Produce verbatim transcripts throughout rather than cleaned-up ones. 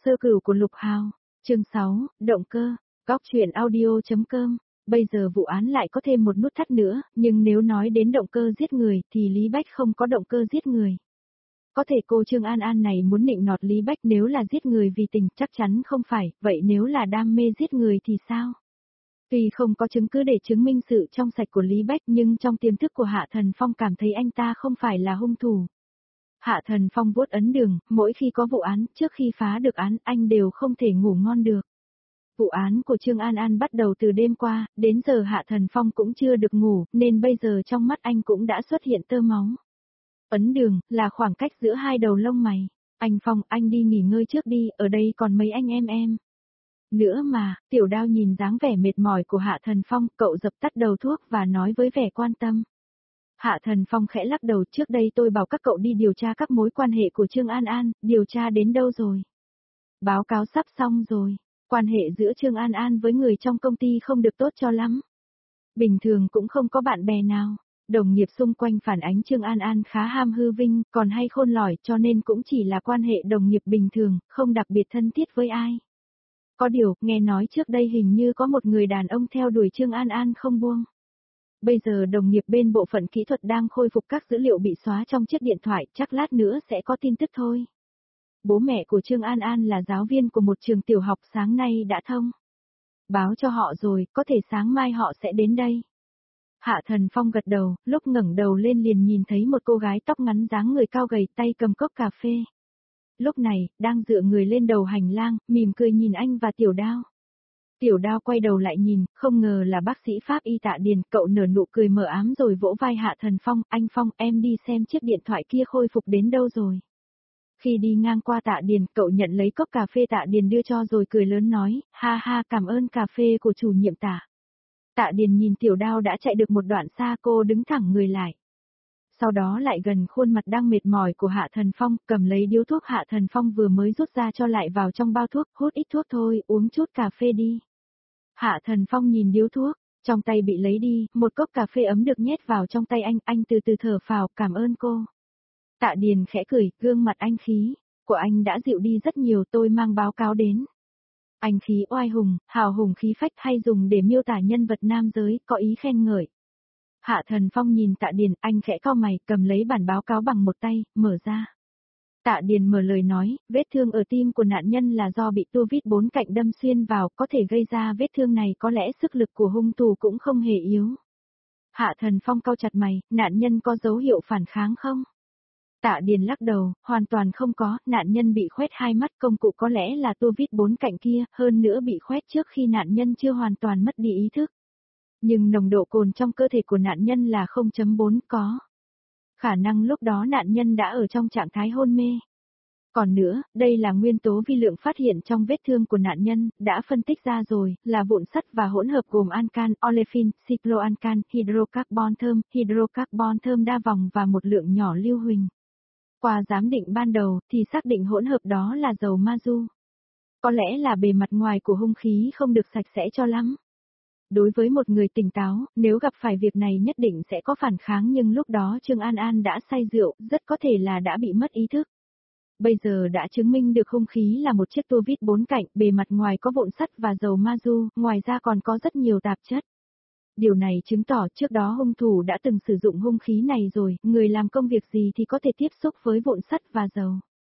Sơ cửu của Lục Hào, chương sáu, động cơ, góc truyện audio.com. Bây giờ vụ án lại có thêm một nút thắt nữa, nhưng nếu nói đến động cơ giết người thì Lý Bách không có động cơ giết người. Có thể cô Trương An An này muốn nịnh nọt Lý Bách nếu là giết người vì tình chắc chắn không phải, vậy nếu là đam mê giết người thì sao? Tuy không có chứng cứ để chứng minh sự trong sạch của Lý Bách nhưng trong tiềm thức của Hạ Thần Phong cảm thấy anh ta không phải là hung thủ. Hạ Thần Phong vuốt ấn đường, mỗi khi có vụ án, trước khi phá được án, anh đều không thể ngủ ngon được. Vụ án của Trương An An bắt đầu từ đêm qua, đến giờ Hạ Thần Phong cũng chưa được ngủ, nên bây giờ trong mắt anh cũng đã xuất hiện tơ máu. Ấn đường, là khoảng cách giữa hai đầu lông mày. Anh Phong, anh đi nghỉ ngơi trước đi, ở đây còn mấy anh em em. Nữa mà, Tiểu Đao nhìn dáng vẻ mệt mỏi của Hạ Thần Phong, cậu dập tắt đầu thuốc và nói với vẻ quan tâm. Hạ Thần Phong khẽ lắc đầu, trước đây tôi bảo các cậu đi điều tra các mối quan hệ của Trương An An, điều tra đến đâu rồi? Báo cáo sắp xong rồi, quan hệ giữa Trương An An với người trong công ty không được tốt cho lắm. Bình thường cũng không có bạn bè nào, đồng nghiệp xung quanh phản ánh Trương An An khá ham hư vinh, còn hay khôn lỏi cho nên cũng chỉ là quan hệ đồng nghiệp bình thường, không đặc biệt thân thiết với ai. Có điều, nghe nói trước đây hình như có một người đàn ông theo đuổi Trương An An không buông. Bây giờ đồng nghiệp bên bộ phận kỹ thuật đang khôi phục các dữ liệu bị xóa trong chiếc điện thoại, chắc lát nữa sẽ có tin tức thôi. Bố mẹ của Trương An An là giáo viên của một trường tiểu học, sáng nay đã thông báo cho họ rồi, có thể sáng mai họ sẽ đến đây. Hạ Thần Phong gật đầu, lúc ngẩng đầu lên liền nhìn thấy một cô gái tóc ngắn dáng người cao gầy, tay cầm cốc cà phê. Lúc này, đang dựa người lên đầu hành lang, mỉm cười nhìn anh và Tiểu Đao. Tiểu Đao quay đầu lại nhìn, không ngờ là bác sĩ pháp y Tạ Điền, cậu nở nụ cười mờ ám rồi vỗ vai Hạ Thần Phong, anh Phong, em đi xem chiếc điện thoại kia khôi phục đến đâu rồi. Khi đi ngang qua Tạ Điền, cậu nhận lấy cốc cà phê Tạ Điền đưa cho rồi cười lớn nói, ha ha, cảm ơn cà phê của chủ nhiệm Tạ. Tạ Điền nhìn Tiểu Đao đã chạy được một đoạn xa, cô đứng thẳng người lại. Sau đó lại gần khuôn mặt đang mệt mỏi của Hạ Thần Phong, cầm lấy điếu thuốc Hạ Thần Phong vừa mới rút ra cho lại vào trong bao thuốc, hút ít thuốc thôi, uống chút cà phê đi. Hạ Thần Phong nhìn điếu thuốc, trong tay bị lấy đi, một cốc cà phê ấm được nhét vào trong tay anh, anh từ từ thở phào, cảm ơn cô. Tạ Điền khẽ cười, gương mặt anh khí của anh đã dịu đi rất nhiều, tôi mang báo cáo đến. Anh khí oai hùng, hào hùng khí phách hay dùng để miêu tả nhân vật nam giới, có ý khen ngợi. Hạ Thần Phong nhìn Tạ Điền, anh khẽ cau mày, cầm lấy bản báo cáo bằng một tay, mở ra. Tạ Điền mở lời nói, vết thương ở tim của nạn nhân là do bị tua vít bốn cạnh đâm xuyên vào, có thể gây ra vết thương này, có lẽ sức lực của hung thủ cũng không hề yếu. Hạ Thần Phong cau chặt mày, nạn nhân có dấu hiệu phản kháng không? Tạ Điền lắc đầu, hoàn toàn không có, nạn nhân bị khoét hai mắt, công cụ có lẽ là tua vít bốn cạnh kia, hơn nữa bị khoét trước khi nạn nhân chưa hoàn toàn mất đi ý thức. Nhưng nồng độ cồn trong cơ thể của nạn nhân là không chấm bốn, có khả năng lúc đó nạn nhân đã ở trong trạng thái hôn mê. Còn nữa, đây là nguyên tố vi lượng phát hiện trong vết thương của nạn nhân, đã phân tích ra rồi, là vụn sắt và hỗn hợp gồm ancan, olefin, cycloancan, hydrocarbon thơm, hydrocarbon thơm đa vòng và một lượng nhỏ lưu huỳnh. Qua giám định ban đầu, thì xác định hỗn hợp đó là dầu mazu. Có lẽ là bề mặt ngoài của hung khí không được sạch sẽ cho lắm. Đối với một người tỉnh táo, nếu gặp phải việc này nhất định sẽ có phản kháng, nhưng lúc đó Trương An An đã say rượu, rất có thể là đã bị mất ý thức. Bây giờ đã chứng minh được hung khí là một chiếc tua vít bốn cạnh, bề mặt ngoài có vụn sắt và dầu mazu, ngoài ra còn có rất nhiều tạp chất. Điều này chứng tỏ trước đó hung thủ đã từng sử dụng hung khí này rồi, người làm công việc gì thì có thể tiếp xúc với vụn sắt và dầu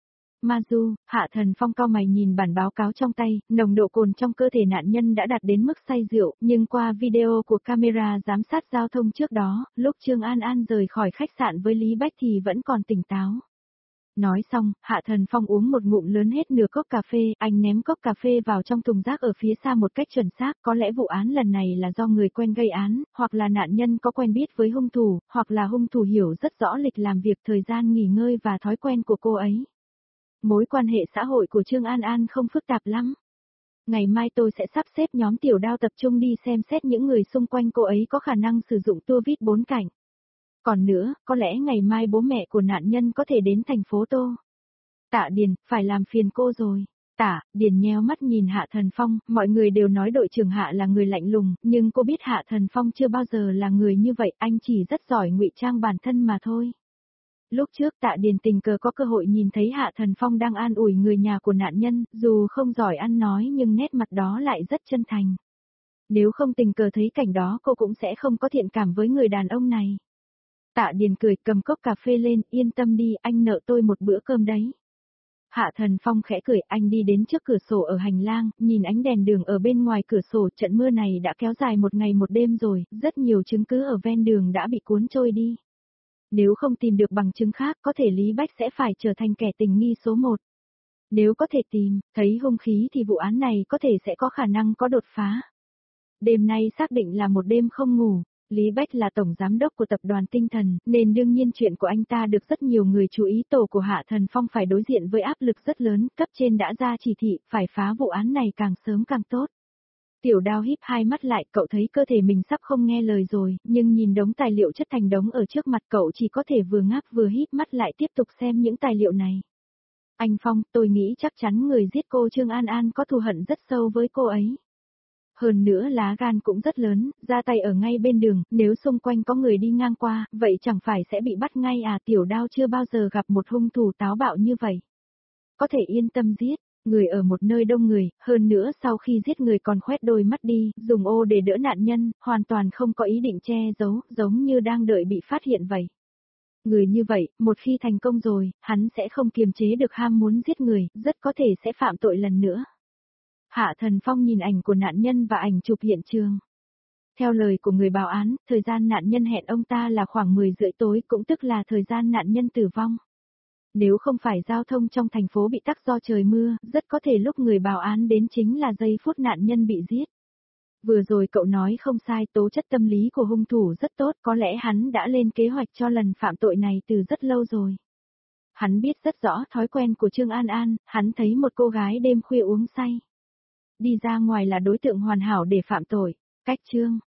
mazu. Hạ Thần Phong cau mày nhìn bản báo cáo trong tay, nồng độ cồn trong cơ thể nạn nhân đã đạt đến mức say rượu, nhưng qua video của camera giám sát giao thông trước đó, lúc Trương An An rời khỏi khách sạn với Lý Bách thì vẫn còn tỉnh táo. Nói xong, Hạ Thần Phong uống một ngụm lớn hết nửa cốc cà phê, anh ném cốc cà phê vào trong thùng rác ở phía xa một cách chuẩn xác, có lẽ vụ án lần này là do người quen gây án, hoặc là nạn nhân có quen biết với hung thủ, hoặc là hung thủ hiểu rất rõ lịch làm việc, thời gian nghỉ ngơi và thói quen của cô ấy. Mối quan hệ xã hội của Trương An An không phức tạp lắm. Ngày mai tôi sẽ sắp xếp nhóm Tiểu Đao tập trung đi xem xét những người xung quanh cô ấy có khả năng sử dụng tua vít bốn cạnh. Còn nữa, có lẽ ngày mai bố mẹ của nạn nhân có thể đến thành phố Tô. Tạ Điền, phải làm phiền cô rồi. Tạ Điền nheo mắt nhìn Hạ Thần Phong, mọi người đều nói đội trưởng Hạ là người lạnh lùng, nhưng cô biết Hạ Thần Phong chưa bao giờ là người như vậy, anh chỉ rất giỏi ngụy trang bản thân mà thôi. Lúc trước Tạ Điền tình cờ có cơ hội nhìn thấy Hạ Thần Phong đang an ủi người nhà của nạn nhân, dù không giỏi ăn nói nhưng nét mặt đó lại rất chân thành. Nếu không tình cờ thấy cảnh đó cô cũng sẽ không có thiện cảm với người đàn ông này. Tạ Điền cười cầm cốc cà phê lên, yên tâm đi, anh nợ tôi một bữa cơm đấy. Hạ Thần Phong khẽ cười, anh đi đến trước cửa sổ ở hành lang, nhìn ánh đèn đường ở bên ngoài cửa sổ, trận mưa này đã kéo dài một ngày một đêm rồi, rất nhiều chứng cứ ở ven đường đã bị cuốn trôi đi. Nếu không tìm được bằng chứng khác, có thể Lý Bách sẽ phải trở thành kẻ tình nghi số một. Nếu có thể tìm, thấy hung khí thì vụ án này có thể sẽ có khả năng có đột phá. Đêm nay xác định là một đêm không ngủ. Lý Bách là tổng giám đốc của tập đoàn Tinh Thần, nên đương nhiên chuyện của anh ta được rất nhiều người chú ý. Tổ của Hạ Thần Phong phải đối diện với áp lực rất lớn, cấp trên đã ra chỉ thị, phải phá vụ án này càng sớm càng tốt. Tiểu Đao híp hai mắt lại, cậu thấy cơ thể mình sắp không nghe lời rồi, nhưng nhìn đống tài liệu chất thành đống ở trước mặt cậu chỉ có thể vừa ngáp vừa híp mắt lại tiếp tục xem những tài liệu này. Anh Phong, tôi nghĩ chắc chắn người giết cô Trương An An có thù hận rất sâu với cô ấy. Hơn nữa lá gan cũng rất lớn, ra tay ở ngay bên đường, nếu xung quanh có người đi ngang qua, vậy chẳng phải sẽ bị bắt ngay à? Tiểu Đao chưa bao giờ gặp một hung thủ táo bạo như vậy. Có thể yên tâm giết, người ở một nơi đông người, hơn nữa sau khi giết người còn khoét đôi mắt đi, dùng ô để đỡ nạn nhân, hoàn toàn không có ý định che giấu, giống như đang đợi bị phát hiện vậy. Người như vậy, một khi thành công rồi, hắn sẽ không kiềm chế được ham muốn giết người, rất có thể sẽ phạm tội lần nữa. Hạ Thần Phong nhìn ảnh của nạn nhân và ảnh chụp hiện trường. Theo lời của người báo án, thời gian nạn nhân hẹn ông ta là khoảng mười rưỡi tối, cũng tức là thời gian nạn nhân tử vong. Nếu không phải giao thông trong thành phố bị tắc do trời mưa, rất có thể lúc người báo án đến chính là giây phút nạn nhân bị giết. Vừa rồi cậu nói không sai, tố chất tâm lý của hung thủ rất tốt, có lẽ hắn đã lên kế hoạch cho lần phạm tội này từ rất lâu rồi. Hắn biết rất rõ thói quen của Trương An An, hắn thấy một cô gái đêm khuya uống say. Đi ra ngoài là đối tượng hoàn hảo để phạm tội. Cách Trương